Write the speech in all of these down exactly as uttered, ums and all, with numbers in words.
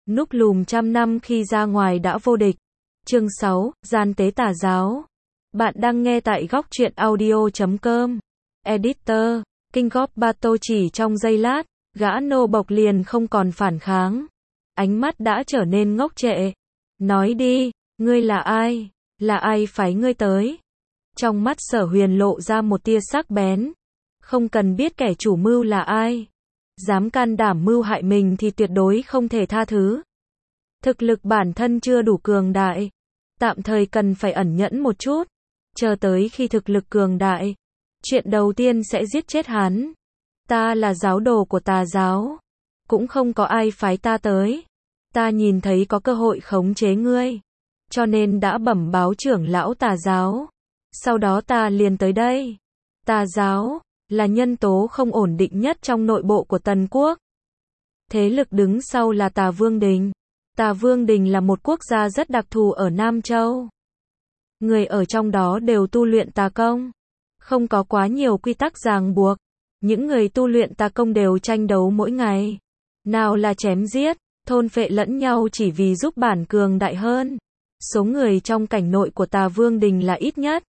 Núp lùm trăm năm khi ra ngoài đã vô địch. Chương sáu, gian tế tà giáo. Bạn đang nghe tại góc truyện audio chấm com. Editor, King of Battle chỉ trong giây lát, gã nô bộc liền không còn phản kháng. Ánh mắt đã trở nên ngốc trệ. Nói đi, ngươi là ai? Là ai phái ngươi tới? Trong mắt Sở Huyền lộ ra một tia sắc bén. Không cần biết kẻ chủ mưu là ai. Dám can đảm mưu hại mình thì tuyệt đối không thể tha thứ. Thực lực bản thân chưa đủ cường đại. Tạm thời cần phải ẩn nhẫn một chút. Chờ tới khi thực lực cường đại. Chuyện đầu tiên sẽ giết chết hắn. Ta là giáo đồ của tà giáo. Cũng không có ai phái ta tới. Ta nhìn thấy có cơ hội khống chế ngươi. Cho nên đã bẩm báo trưởng lão tà giáo. Sau đó ta liền tới đây. Tà giáo là nhân tố không ổn định nhất trong nội bộ của Tần quốc. Thế lực đứng sau là Tà Vương Đình. Tà Vương Đình là một quốc gia rất đặc thù ở Nam Châu. Người ở trong đó đều tu luyện tà công. Không có quá nhiều quy tắc ràng buộc. Những người tu luyện tà công đều tranh đấu mỗi ngày. Nào là chém giết, thôn phệ lẫn nhau chỉ vì giúp bản cường đại hơn. Số người trong cảnh nội của Tà Vương Đình là ít nhất.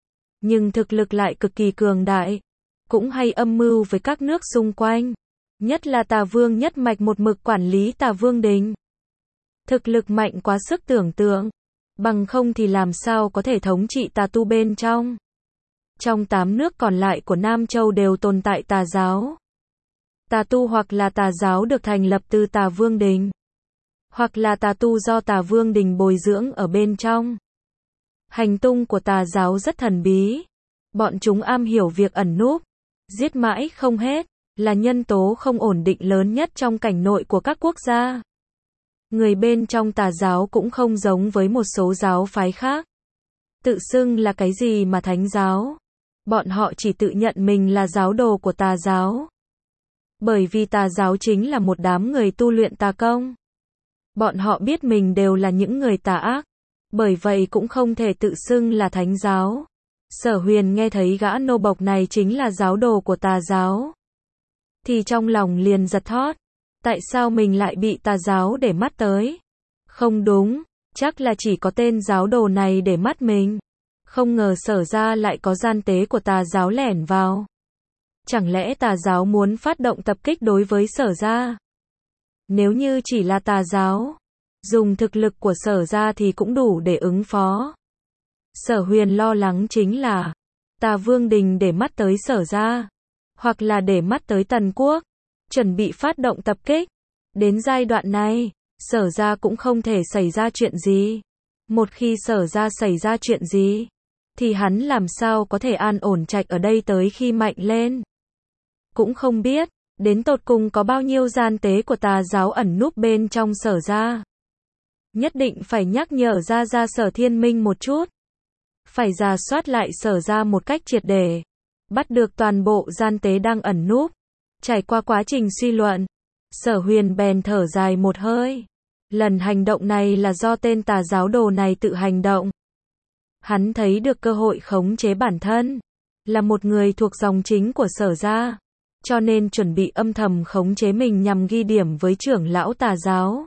Nhưng thực lực lại cực kỳ cường đại. Cũng hay âm mưu với các nước xung quanh. Nhất là Tà Vương nhất mạch một mực quản lý Tà Vương Đình. Thực lực mạnh quá sức tưởng tượng. Bằng không thì làm sao có thể thống trị tà tu bên trong. Trong tám nước còn lại của Nam Châu đều tồn tại tà giáo. Tà tu hoặc là tà giáo được thành lập từ Tà Vương Đình. Hoặc là tà tu do Tà Vương Đình bồi dưỡng ở bên trong. Hành tung của tà giáo rất thần bí. Bọn chúng am hiểu việc ẩn núp. Giết mãi không hết. Là nhân tố không ổn định lớn nhất trong cảnh nội của các quốc gia. Người bên trong tà giáo cũng không giống với một số giáo phái khác. Tự xưng là cái gì mà thánh giáo. Bọn họ chỉ tự nhận mình là giáo đồ của tà giáo. Bởi vì tà giáo chính là một đám người tu luyện tà công. Bọn họ biết mình đều là những người tà ác. Bởi vậy cũng không thể tự xưng là thánh giáo. Sở Huyền nghe thấy gã nô bộc này chính là giáo đồ của tà giáo. Thì trong lòng liền giật thót. Tại sao mình lại bị tà giáo để mắt tới? Không đúng, chắc là chỉ có tên giáo đồ này để mắt mình. Không ngờ Sở ra lại có gian tế của tà giáo lẻn vào. Chẳng lẽ tà giáo muốn phát động tập kích đối với Sở ra? Nếu như chỉ là tà giáo, dùng thực lực của Sở ra thì cũng đủ để ứng phó. Sở Huyền lo lắng chính là Tà Vương Đình để mắt tới Sở ra, hoặc là để mắt tới Tần quốc, chuẩn bị phát động tập kích. Đến giai đoạn này, Sở ra cũng không thể xảy ra chuyện gì. Một khi Sở ra xảy ra chuyện gì, thì hắn làm sao có thể an ổn trạch ở đây tới khi mạnh lên. Cũng không biết, đến tột cùng có bao nhiêu gian tế của tà giáo ẩn núp bên trong Sở ra. Nhất định phải nhắc nhở ra ra Sở Thiên Minh một chút. Phải rà soát lại Sở ra một cách triệt để. Bắt được toàn bộ gian tế đang ẩn núp. Trải qua quá trình suy luận, Sở Huyền bèn thở dài một hơi. Lần hành động này là do tên tà giáo đồ này tự hành động. Hắn thấy được cơ hội khống chế bản thân. Là một người thuộc dòng chính của Sở ra. Cho nên chuẩn bị âm thầm khống chế mình nhằm ghi điểm với trưởng lão tà giáo.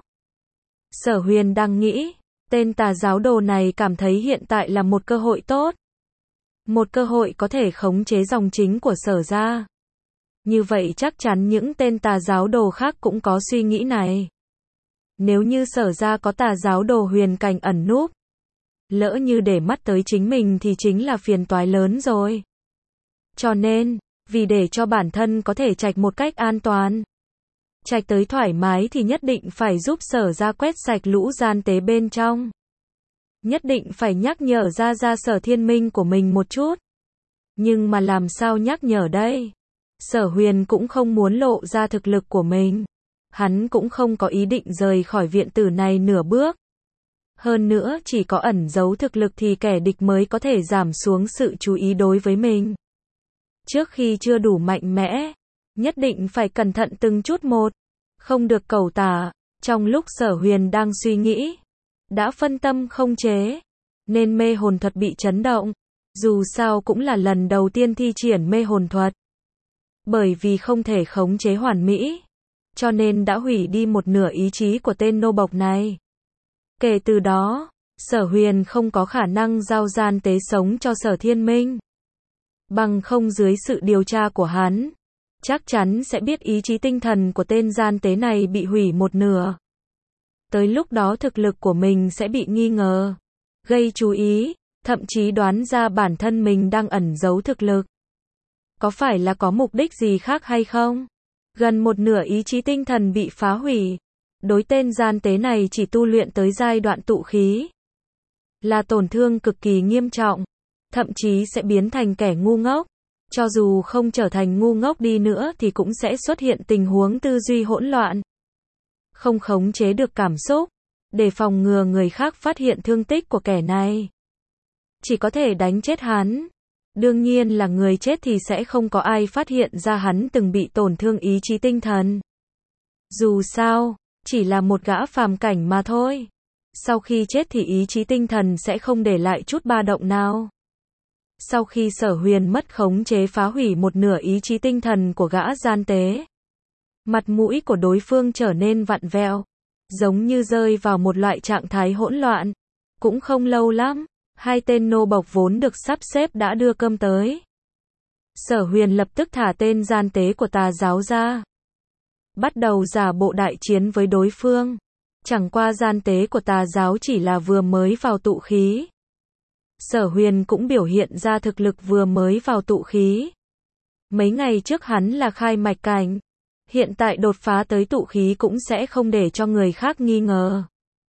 Sở Huyền đang nghĩ, tên tà giáo đồ này cảm thấy hiện tại là một cơ hội tốt. Một cơ hội có thể khống chế dòng chính của Sở ra. Như vậy chắc chắn những tên tà giáo đồ khác cũng có suy nghĩ này. Nếu như Sở ra có tà giáo đồ huyền cảnh ẩn núp, lỡ như để mắt tới chính mình thì chính là phiền toái lớn rồi. Cho nên, vì để cho bản thân có thể trạch một cách an toàn, trạch tới thoải mái thì nhất định phải giúp Sở ra quét sạch lũ gian tế bên trong. Nhất định phải nhắc nhở ra ra Sở Thiên Minh của mình một chút. Nhưng mà làm sao nhắc nhở đây? Sở Huyền cũng không muốn lộ ra thực lực của mình. Hắn cũng không có ý định rời khỏi viện tử này nửa bước. Hơn nữa chỉ có ẩn giấu thực lực thì kẻ địch mới có thể giảm xuống sự chú ý đối với mình. Trước khi chưa đủ mạnh mẽ, nhất định phải cẩn thận từng chút một. Không được cẩu tả. Trong lúc Sở Huyền đang suy nghĩ, đã phân tâm không chế, nên mê hồn thuật bị chấn động. Dù sao cũng là lần đầu tiên thi triển mê hồn thuật. Bởi vì không thể khống chế hoàn mỹ, cho nên đã hủy đi một nửa ý chí của tên nô bộc này. Kể từ đó, Sở Huyền không có khả năng giao gian tế sống cho Sở Thiên Minh. Bằng không dưới sự điều tra của hắn, chắc chắn sẽ biết ý chí tinh thần của tên gian tế này bị hủy một nửa. Tới lúc đó thực lực của mình sẽ bị nghi ngờ, gây chú ý, thậm chí đoán ra bản thân mình đang ẩn giấu thực lực. Có phải là có mục đích gì khác hay không? Gần một nửa ý chí tinh thần bị phá hủy. Đối tên gian tế này chỉ tu luyện tới giai đoạn tụ khí, là tổn thương cực kỳ nghiêm trọng, thậm chí sẽ biến thành kẻ ngu ngốc. Cho dù không trở thành ngu ngốc đi nữa thì cũng sẽ xuất hiện tình huống tư duy hỗn loạn, không khống chế được cảm xúc, để phòng ngừa người khác phát hiện thương tích của kẻ này. Chỉ có thể đánh chết hắn. Đương nhiên là người chết thì sẽ không có ai phát hiện ra hắn từng bị tổn thương ý chí tinh thần. Dù sao, chỉ là một gã phàm cảnh mà thôi. Sau khi chết thì ý chí tinh thần sẽ không để lại chút ba động nào. Sau khi Sở Huyền mất khống chế phá hủy một nửa ý chí tinh thần của gã gian tế, mặt mũi của đối phương trở nên vặn vẹo, giống như rơi vào một loại trạng thái hỗn loạn. Cũng không lâu lắm, hai tên nô bộc vốn được sắp xếp đã đưa cơm tới. Sở Huyền lập tức thả tên gian tế của tà giáo ra, bắt đầu giả bộ đại chiến với đối phương. Chẳng qua gian tế của tà giáo chỉ là vừa mới vào tụ khí. Sở Huyền cũng biểu hiện ra thực lực vừa mới vào tụ khí. Mấy ngày trước hắn là khai mạch cảnh, hiện tại đột phá tới tụ khí cũng sẽ không để cho người khác nghi ngờ.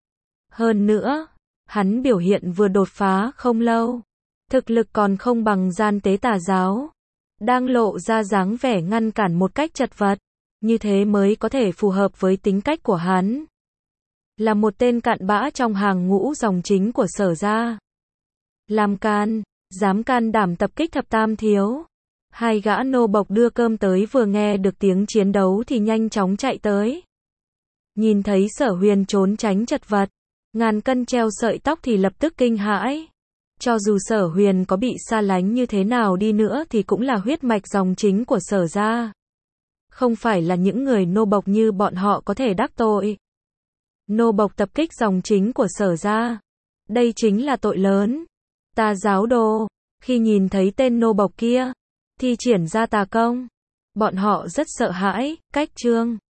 Hơn nữa, hắn biểu hiện vừa đột phá không lâu, thực lực còn không bằng gian tế tà giáo, đang lộ ra dáng vẻ ngăn cản một cách chật vật, như thế mới có thể phù hợp với tính cách của hắn. Là một tên cặn bã trong hàng ngũ dòng chính của Sở gia. Làm can, dám can đảm tập kích thập tam thiếu. Hai gã nô bộc đưa cơm tới vừa nghe được tiếng chiến đấu thì nhanh chóng chạy tới. Nhìn thấy Sở Huyền trốn tránh chật vật, ngàn cân treo sợi tóc thì lập tức kinh hãi. Cho dù Sở Huyền có bị xa lánh như thế nào đi nữa thì cũng là huyết mạch dòng chính của Sở gia. Không phải là những người nô bộc như bọn họ có thể đắc tội. Nô bộc tập kích dòng chính của Sở gia, đây chính là tội lớn. Tà giáo đồ, khi nhìn thấy tên nô bộc kia, thi triển ra tà công, bọn họ rất sợ hãi. Cách chương